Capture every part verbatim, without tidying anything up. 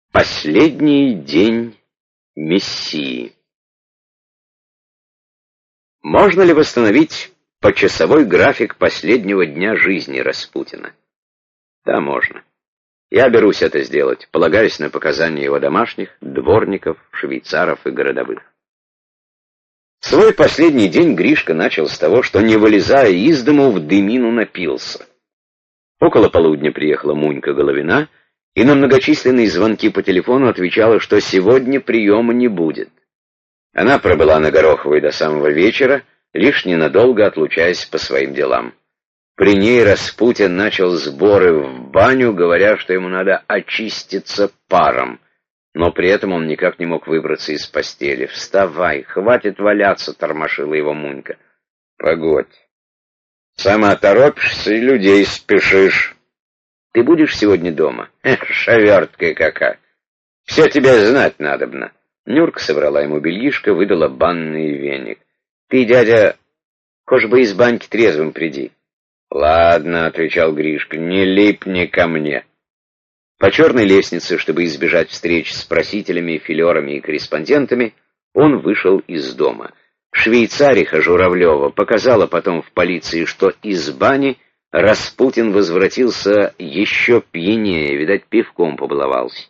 Последний день Мессии. Можно ли восстановить почасовой график последнего дня жизни Распутина? Да, можно. Я берусь это сделать, полагаясь на показания его домашних, дворников, швейцаров и городовых. Свой последний день Гришка начал с того, что, не вылезая из дому, в дымину напился. Около полудня приехала Мунька Головина и на многочисленные звонки по телефону отвечала, что сегодня приема не будет. Она пробыла на Гороховой до самого вечера, лишь ненадолго отлучаясь по своим делам. При ней Распутин начал сборы в баню, говоря, что ему надо очиститься паром, но при этом он никак не мог выбраться из постели. «Вставай, хватит валяться», — тормошила его Мунька. «Погодь. Сама торопишься и людей спешишь. Ты будешь сегодня дома? Эх, шаверткая какая. Все тебе знать надобно». Нюрка собрала ему бельишко, выдала банный веник. «Ты, дядя, хоть бы из баньки трезвым приди». «Ладно», — отвечал Гришка, — «не липни ко мне». По черной лестнице, чтобы избежать встреч с просителями, филерами и корреспондентами, он вышел из дома. Швейцариха Журавлева показала потом в полиции, что из бани Распутин возвратился еще пьянее, видать, пивком побаловался.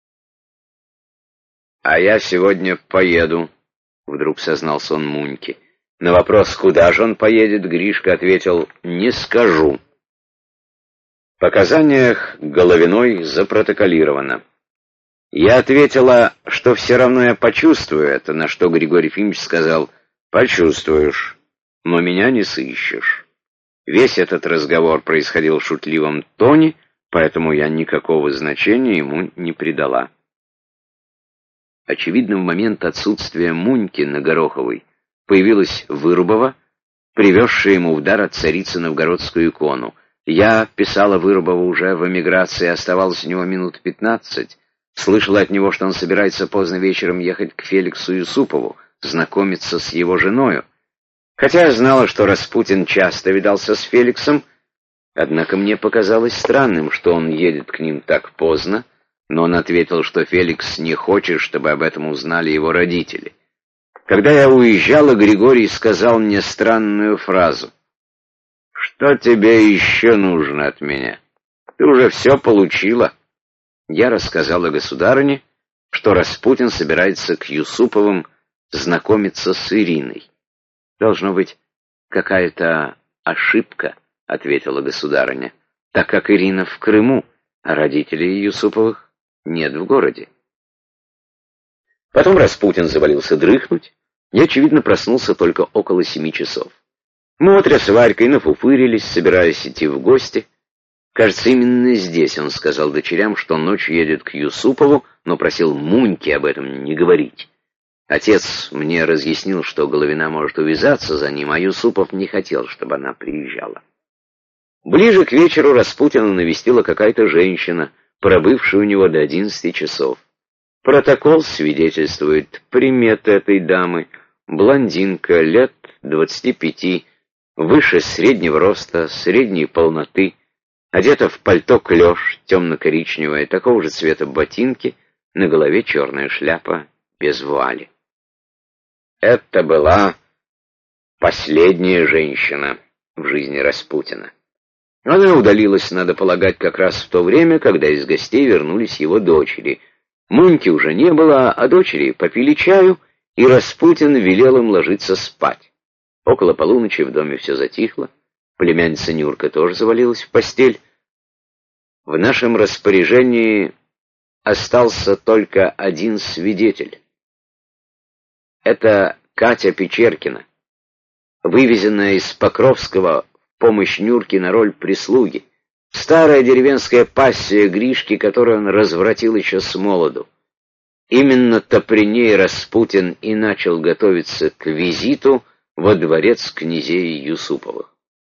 «А я сегодня поеду», — вдруг сознался он Муньке. На вопрос, куда же он поедет, Гришка ответил: «Не скажу». В показаниях Головиной запротоколировано. Я ответила, что все равно я почувствую это, на что Григорий Ефимович сказал: «Почувствуешь, но меня не сыщешь». Весь этот разговор происходил в шутливом тоне, поэтому я никакого значения ему не придала. Очевидно, в момент отсутствия Муньки на Гороховой появилась Вырубова, привезшая ему в дар от царицы новгородскую икону. Я писала Вырубову уже в эмиграции, оставалось у него минут пятнадцать. Слышала от него, что он собирается поздно вечером ехать к Феликсу Юсупову, знакомиться с его женою. Хотя я знала, что Распутин часто видался с Феликсом, однако мне показалось странным, что он едет к ним так поздно, но он ответил, что Феликс не хочет, чтобы об этом узнали его родители. Когда я уезжала, Григорий сказал мне странную фразу: «Что тебе еще нужно от меня? Ты уже все получила». Я рассказала государыне, что Распутин собирается к Юсуповым знакомиться с Ириной. «Должно быть какая-то ошибка», — ответила государыня, «так как Ирина в Крыму, а родителей Юсуповых нет в городе». Потом Распутин завалился дрыхнуть, и, очевидно, проснулся только около семи часов. Мотря с Варькой нафуфырились, собираясь идти в гости. Кажется, именно здесь он сказал дочерям, что ночью едет к Юсупову, но просил Муньке об этом не говорить. Отец мне разъяснил, что Головина может увязаться за ним, а Юсупов не хотел, чтобы она приезжала. Ближе к вечеру Распутина навестила какая-то женщина, пробывшая у него до одиннадцати часов. Протокол свидетельствует приметы этой дамы: блондинка, лет двадцати пяти, выше среднего роста, средней полноты, одета в пальто клеш, темно-коричневое, такого же цвета ботинки, на голове черная шляпа без вуали. Это была последняя женщина в жизни Распутина. Она удалилась, надо полагать, как раз в то время, когда из гостей вернулись его дочери. Муньки уже не было, а дочери попили чаю, и Распутин велел им ложиться спать. Около полуночи в доме все затихло, племянница Нюрка тоже завалилась в постель. В нашем распоряжении остался только один свидетель. Это Катя Печеркина, вывезенная из Покровского в помощь Нюрке на роль прислуги. Старая деревенская пассия Гришки, которую он развратил еще с молоду. Именно-то при ней Распутин и начал готовиться к визиту во дворец князей Юсуповых.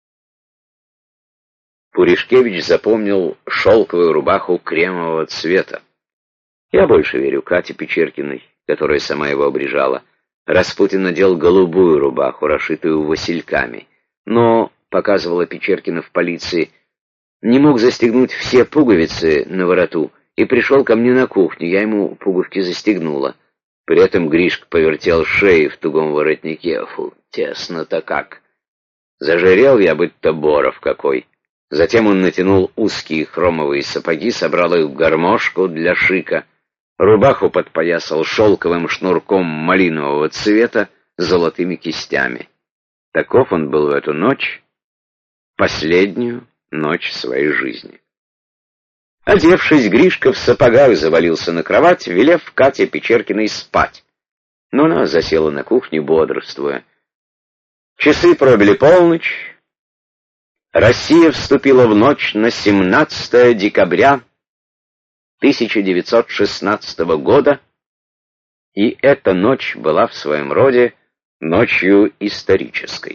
Пуришкевич запомнил шелковую рубаху кремового цвета. Я больше верю Кате Печеркиной, которая сама его обрежала. Распутин надел голубую рубаху, расшитую васильками, но, показывала Печеркина в полиции, не мог застегнуть все пуговицы на вороту и пришел ко мне на кухню. Я ему пуговки застегнула. При этом Гришка повертел шеи в тугом воротнике. Фу, тесно-то как. Зажирел я, быть-то боров какой. Затем он натянул узкие хромовые сапоги, собрал их в гармошку для шика, рубаху подпоясал шелковым шнурком малинового цвета с золотыми кистями. Таков он был в эту ночь, последнюю ночь своей жизни. Одевшись, Гришка в сапогах завалился на кровать, велев Кате Печеркиной спать. Но она засела на кухне, бодрствуя. Часы пробили полночь. Россия вступила в ночь на семнадцатое декабря тысяча девятьсот шестнадцатого года, и эта ночь была в своем роде ночью исторической.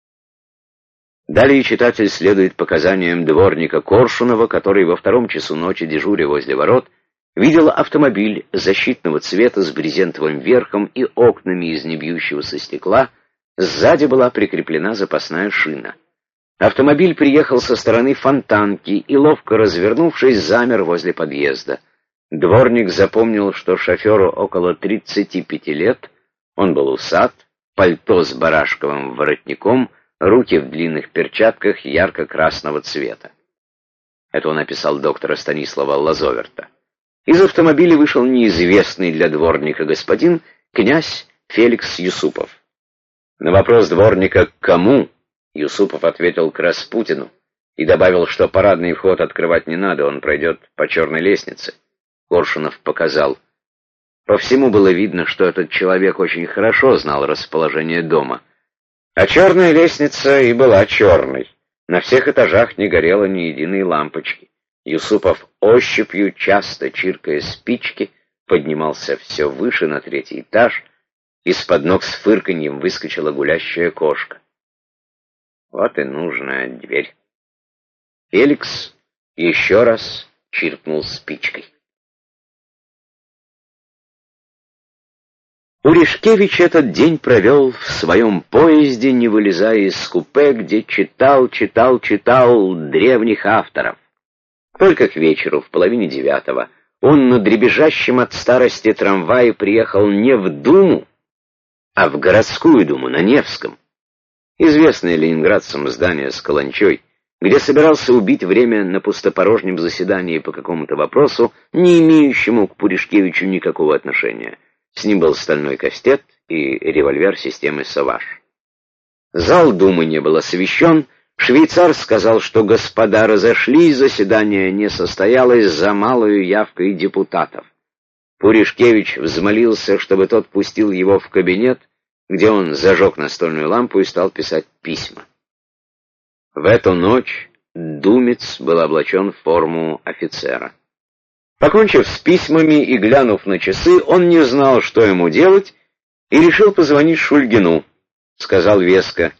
Далее читатель следует показаниям дворника Коршунова, который во втором часу ночи, дежуря возле ворот, видел автомобиль защитного цвета с брезентовым верхом и окнами из небьющегося стекла. Сзади была прикреплена запасная шина. Автомобиль приехал со стороны Фонтанки и, ловко развернувшись, замер возле подъезда. Дворник запомнил, что шоферу около тридцати пяти лет, он был усат, пальто с барашковым воротником, руки в длинных перчатках ярко-красного цвета. Это он описал доктора Станислава Лазоверта. Из автомобиля вышел неизвестный для дворника господин, князь Феликс Юсупов. На вопрос дворника «Кому?» Юсупов ответил к Распутину и добавил, что парадный вход открывать не надо, он пройдет по черной лестнице. Коршунов показал. По всему было видно, что этот человек очень хорошо знал расположение дома. А черная лестница и была черной. На всех этажах не горело ни единой лампочки. Юсупов ощупью, часто чиркая спички, поднимался все выше на третий этаж. Из-под ног с фырканьем выскочила гулящая кошка. Вот и нужная дверь. Феликс еще раз чиркнул спичкой. Уришкевич этот день провел в своем поезде, не вылезая из купе, где читал, читал, читал древних авторов. Только к вечеру, в половине девятого, он на дребезжащем от старости трамвае приехал не в Думу, а в городскую думу на Невском. Известное ленинградцам здание с каланчой, где собирался убить время на пустопорожнем заседании по какому-то вопросу, не имеющему к Пуришкевичу никакого отношения. С ним был стальной кастет и револьвер системы «Саваж». Зал думы не был освещен, швейцар сказал, что господа разошлись, заседание не состоялось за малую явкой депутатов. Пуришкевич взмолился, чтобы тот пустил его в кабинет, где он зажег настольную лампу и стал писать письма. В эту ночь думец был облачен в форму офицера. Покончив с письмами и глянув на часы, он не знал, что ему делать, и решил позвонить Шульгину. Сказал веско: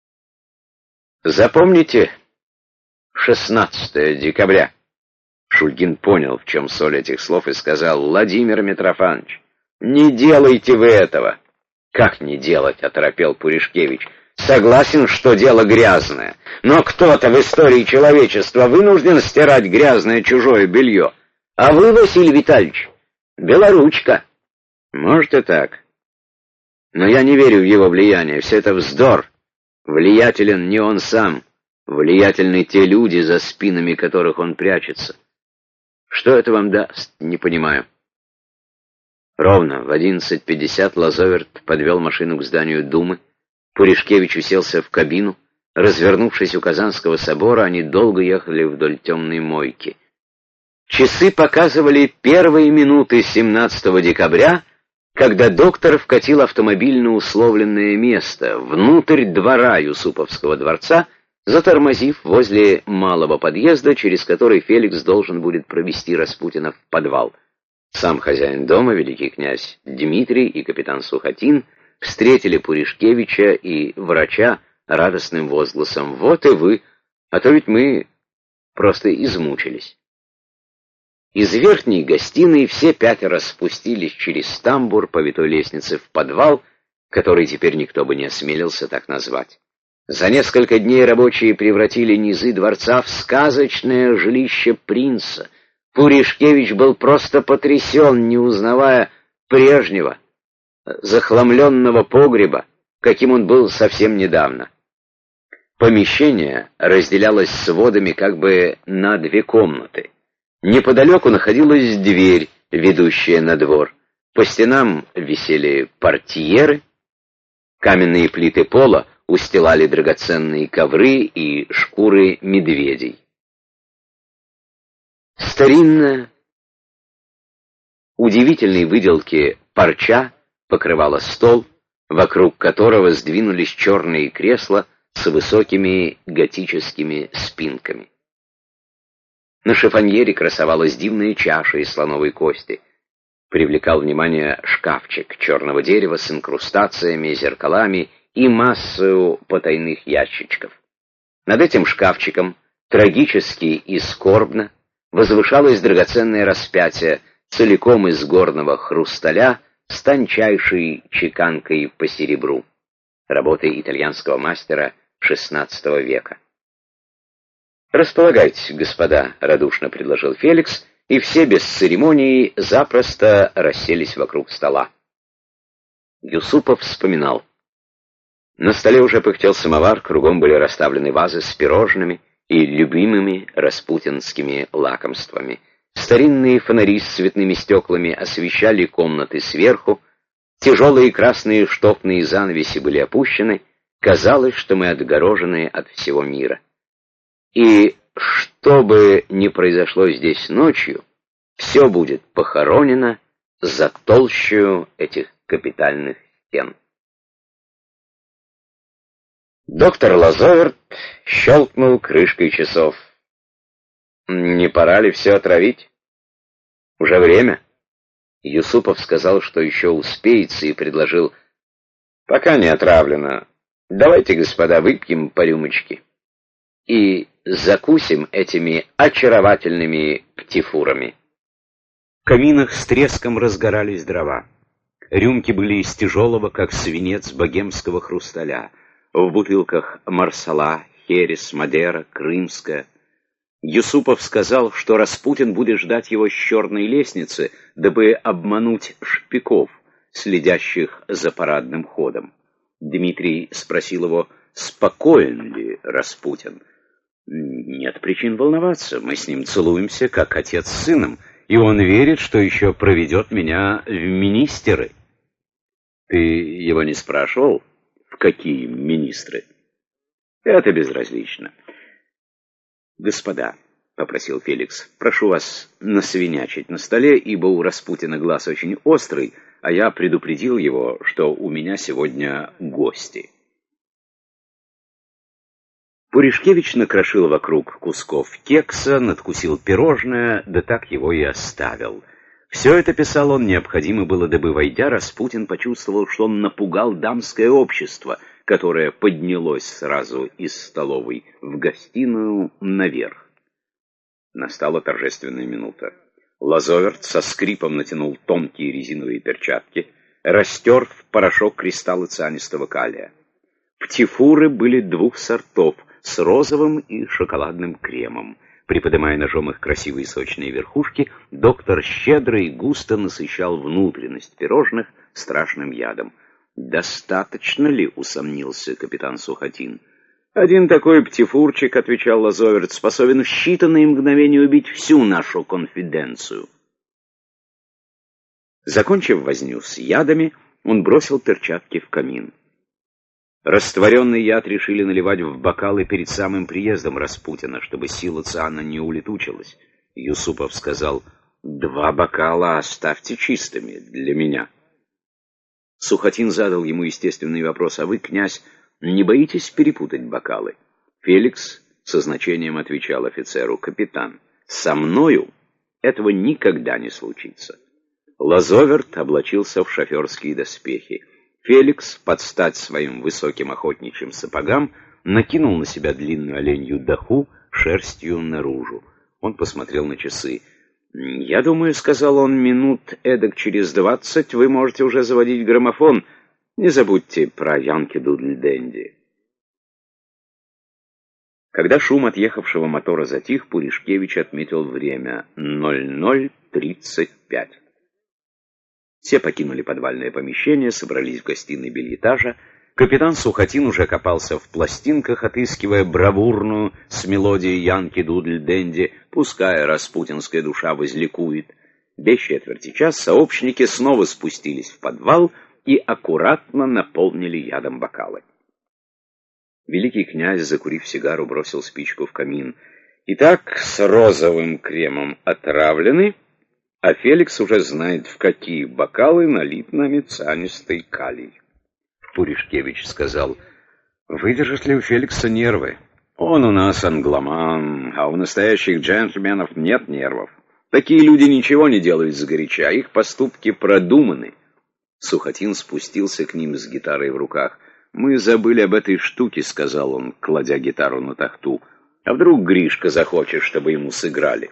«Запомните, шестнадцатое декабря». Шульгин понял, в чем соль этих слов, и сказал: «Владимир Митрофанович, не делайте вы этого». «Как не делать?» — оторопел Пуришкевич. «Согласен, что дело грязное, но кто-то в истории человечества вынужден стирать грязное чужое белье. А вы, Василий Витальевич, белоручка». «Может и так. Но я не верю в его влияние, все это вздор. Влиятелен не он сам, влиятельны те люди, за спинами которых он прячется. Что это вам даст, не понимаю». Ровно в одиннадцать пятьдесят Лазоверт подвел машину к зданию Думы. Пуришкевич уселся в кабину. Развернувшись у Казанского собора, они долго ехали вдоль темной мойки. Часы показывали первые минуты семнадцатого декабря, когда доктор вкатил автомобиль на условленное место, внутрь двора Юсуповского дворца, затормозив возле малого подъезда, через который Феликс должен будет провести Распутина в подвал. Сам хозяин дома, великий князь Дмитрий и капитан Сухотин, встретили Пуришкевича и врача радостным возгласом: «Вот и вы, а то ведь мы просто измучились». Из верхней гостиной все пятеро спустились через тамбур по витой лестнице в подвал, который теперь никто бы не осмелился так назвать. За несколько дней рабочие превратили низы дворца в сказочное жилище принца. Пуришкевич был просто потрясен, не узнавая прежнего, захламленного погреба, каким он был совсем недавно. Помещение разделялось сводами как бы на две комнаты. Неподалеку находилась дверь, ведущая на двор. По стенам висели портьеры, каменные плиты пола устилали драгоценные ковры и шкуры медведей. Старинная, удивительной выделки парча покрывала стол, вокруг которого сдвинулись черные кресла с высокими готическими спинками. На шифоньере красовалась дивная чаша из слоновой кости. Привлекал внимание шкафчик черного дерева с инкрустациями, зеркалами и массою потайных ящичков. Над этим шкафчиком, трагически и скорбно, возвышалось драгоценное распятие, целиком из горного хрусталя, с тончайшей чеканкой по серебру, работы итальянского мастера шестнадцатого века. «Располагайтесь, господа», — радушно предложил Феликс, и все без церемоний запросто расселись вокруг стола. Юсупов вспоминал. На столе уже пыхтел самовар, кругом были расставлены вазы с пирожными и любимыми распутинскими лакомствами. Старинные фонари с цветными стеклами освещали комнаты сверху, тяжелые красные штофные занавеси были опущены, казалось, что мы отгорожены от всего мира. И что бы ни произошло здесь ночью, все будет похоронено за толщею этих капитальных стен. Доктор Лазоверт щелкнул крышкой часов. «Не пора ли все отравить? Уже время?» Юсупов сказал, что еще успеется, и предложил: «Пока не отравлено. Давайте, господа, выпьем по рюмочке и закусим этими очаровательными птифурами». В каминах с треском разгорались дрова. Рюмки были из тяжелого, как свинец, богемского хрусталя. В бутылках Марсала, Херес, Мадера, Крымская. Юсупов сказал, что Распутин будет ждать его с черной лестницы, дабы обмануть шпиков, следящих за парадным ходом. Дмитрий спросил его, спокоен ли Распутин. «Нет причин волноваться, мы с ним целуемся, как отец с сыном, и он верит, что еще проведет меня в министеры». «Ты его не спрашивал, в какие министры?» «Это безразлично». «Господа», — попросил Феликс, — «прошу вас насвинячить на столе, ибо у Распутина глаз очень острый, а я предупредил его, что у меня сегодня гости». Пуришкевич накрошил вокруг кусков кекса, надкусил пирожное, да так его и оставил. Все это, писал он, необходимо было, дабы, войдя, Распутин почувствовал, что он напугал дамское общество, которое поднялось сразу из столовой в гостиную наверх. Настала торжественная минута. Лазоверт со скрипом натянул тонкие резиновые перчатки, растер в порошок кристаллы цианистого калия. Птифуры были двух сортов, с розовым и шоколадным кремом. Приподнимая ножом их красивые сочные верхушки, доктор щедро и густо насыщал внутренность пирожных страшным ядом. «Достаточно ли?» — усомнился капитан Сухотин. «Один такой птифурчик, — отвечал Лазоверт, — способен в считанные мгновения убить всю нашу конфиденцию». Закончив возню с ядами, он бросил перчатки в камин. Растворенный яд решили наливать в бокалы перед самым приездом Распутина, чтобы сила циана не улетучилась. Юсупов сказал: «Два бокала оставьте чистыми для меня». Сухотин задал ему естественный вопрос: «А вы, князь, не боитесь перепутать бокалы?» Феликс со значением отвечал офицеру: «Капитан, со мною этого никогда не случится». Лазоверт облачился в шоферские доспехи. Феликс, под стать своим высоким охотничьим сапогам, накинул на себя длинную оленью даху шерстью наружу. Он посмотрел на часы. «Я думаю, — сказал он, — минут эдак через двадцать вы можете уже заводить граммофон. Не забудьте про Янки Дудль Денди». Когда шум отъехавшего мотора затих, Пуришкевич отметил время ноль ноль тридцать пять. Все покинули подвальное помещение, собрались в гостиной бельэтажа. Капитан Сухотин уже копался в пластинках, отыскивая бравурную с мелодией Янки Дудль Денди, пускай распутинская душа возликует. Без четверти час сообщники снова спустились в подвал и аккуратно наполнили ядом бокалы. Великий князь, закурив сигару, бросил спичку в камин. Итак, с розовым кремом отравлены, а Феликс уже знает, в какие бокалы налит нами цианистый калий. Пуришкевич сказал: «Выдержат ли у Феликса нервы? Он у нас англоман, а у настоящих джентльменов нет нервов. Такие люди ничего не делают сгоряча, их поступки продуманы». Сухотин спустился к ним с гитарой в руках. «Мы забыли об этой штуке», — сказал он, кладя гитару на тахту. «А вдруг Гришка захочет, чтобы ему сыграли?»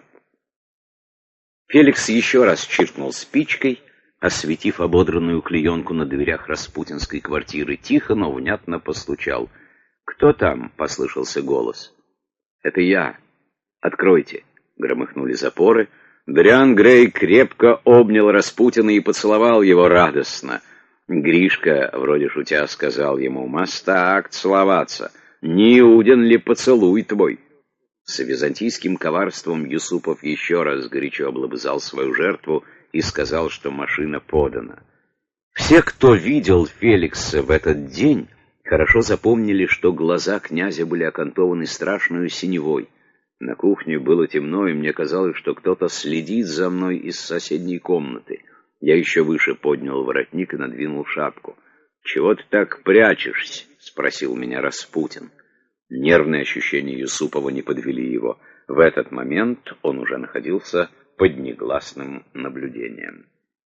Феликс еще раз чиркнул спичкой, осветив ободранную клеенку на дверях распутинской квартиры. Тихо, но внятно постучал. «Кто там?» — послышался голос. «Это я. Откройте», — громыхнули запоры. Дориан Грей крепко обнял Распутина и поцеловал его радостно. Гришка, вроде шутя, сказал ему: «Мастак целоваться, не уден ли поцелуй твой?» С византийским коварством Юсупов еще раз горячо облобызал свою жертву и сказал, что машина подана. Все, кто видел Феликса в этот день, хорошо запомнили, что глаза князя были окантованы страшной синевой. На кухне было темно, и мне казалось, что кто-то следит за мной из соседней комнаты. Я еще выше поднял воротник и надвинул шапку. «Чего ты так прячешься?» — спросил меня Распутин. Нервные ощущения Юсупова не подвели его. В этот момент он уже находился под негласным наблюдением.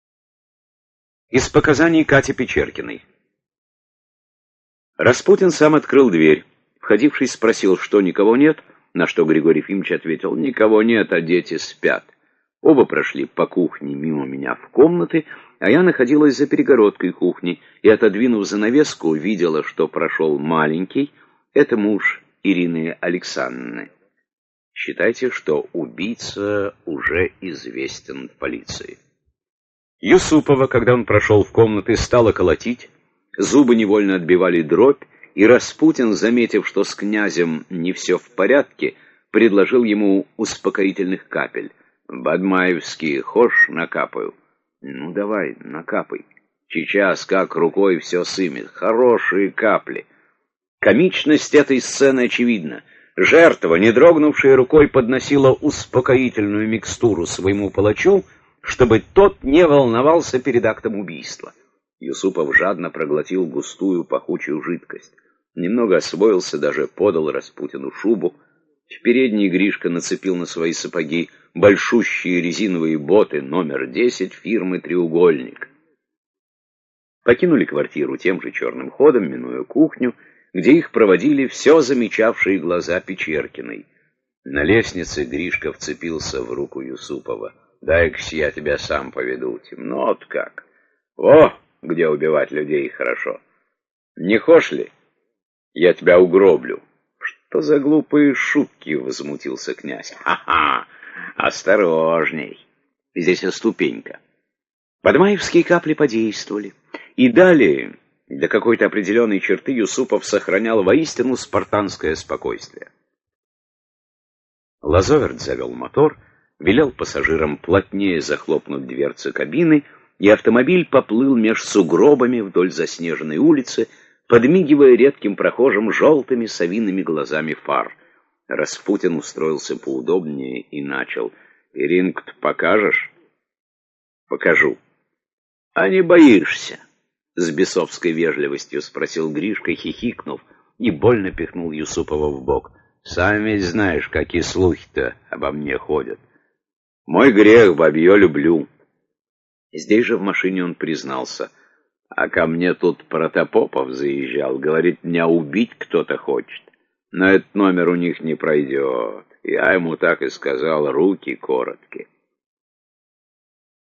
Из показаний Кати Печеркиной. Распутин сам открыл дверь. Входивший спросил, что никого нет, на что Григорий Ефимович ответил: «Никого нет, а дети спят». Оба прошли по кухне мимо меня в комнаты, а я находилась за перегородкой кухни и, отодвинув занавеску, видела, что прошел маленький. Это муж Ирины Александровны. Считайте, что убийца уже известен в полиции. Юсупова, когда он прошел в комнаты, стала колотить, зубы невольно отбивали дробь, и Распутин, заметив, что с князем не все в порядке, предложил ему успокоительных капель. «Бадмаевские, хошь, накапаю?» «Ну, давай, накапай. Сейчас как рукой все сымет. Хорошие капли». Комичность этой сцены очевидна. Жертва, не дрогнувшая рукой, подносила успокоительную микстуру своему палачу, чтобы тот не волновался перед актом убийства. Юсупов жадно проглотил густую пахучую жидкость. Немного освоился, даже подал Распутину шубу. В передней Гришка нацепил на свои сапоги большущие резиновые боты номер десять фирмы «Треугольник». Покинули квартиру тем же черным ходом, минуя кухню, где их проводили все замечавшие глаза Печеркиной. На лестнице Гришка вцепился в руку Юсупова. «Дай-ка я тебя сам поведу. Темно-то как. О, где убивать людей хорошо. Не хошь ли? Я тебя угроблю». «Что за глупые шутки?» — возмутился князь. «Ха-ха! Осторожней! Здесь ступенька». Бадмаевские капли подействовали. И далее, до какой-то определенной черты, Юсупов сохранял воистину спартанское спокойствие. Лазоверт завел мотор, велел пассажирам плотнее захлопнуть дверцы кабины, и автомобиль поплыл меж сугробами вдоль заснеженной улицы, подмигивая редким прохожим желтыми совиными глазами фар. Распутин устроился поудобнее и начал: «Иринку-то покажешь?» «Покажу». «А не боишься?» — с бесовской вежливостью спросил Гришка, хихикнув, и больно пихнул Юсупова в бок. «Сам ведь знаешь, какие слухи-то обо мне ходят. Мой грех, бабье люблю». Здесь же в машине он признался: «А ко мне тут Протопопов заезжал, говорит, меня убить кто-то хочет. Но этот номер у них не пройдет. Я ему так и сказал, руки короткие».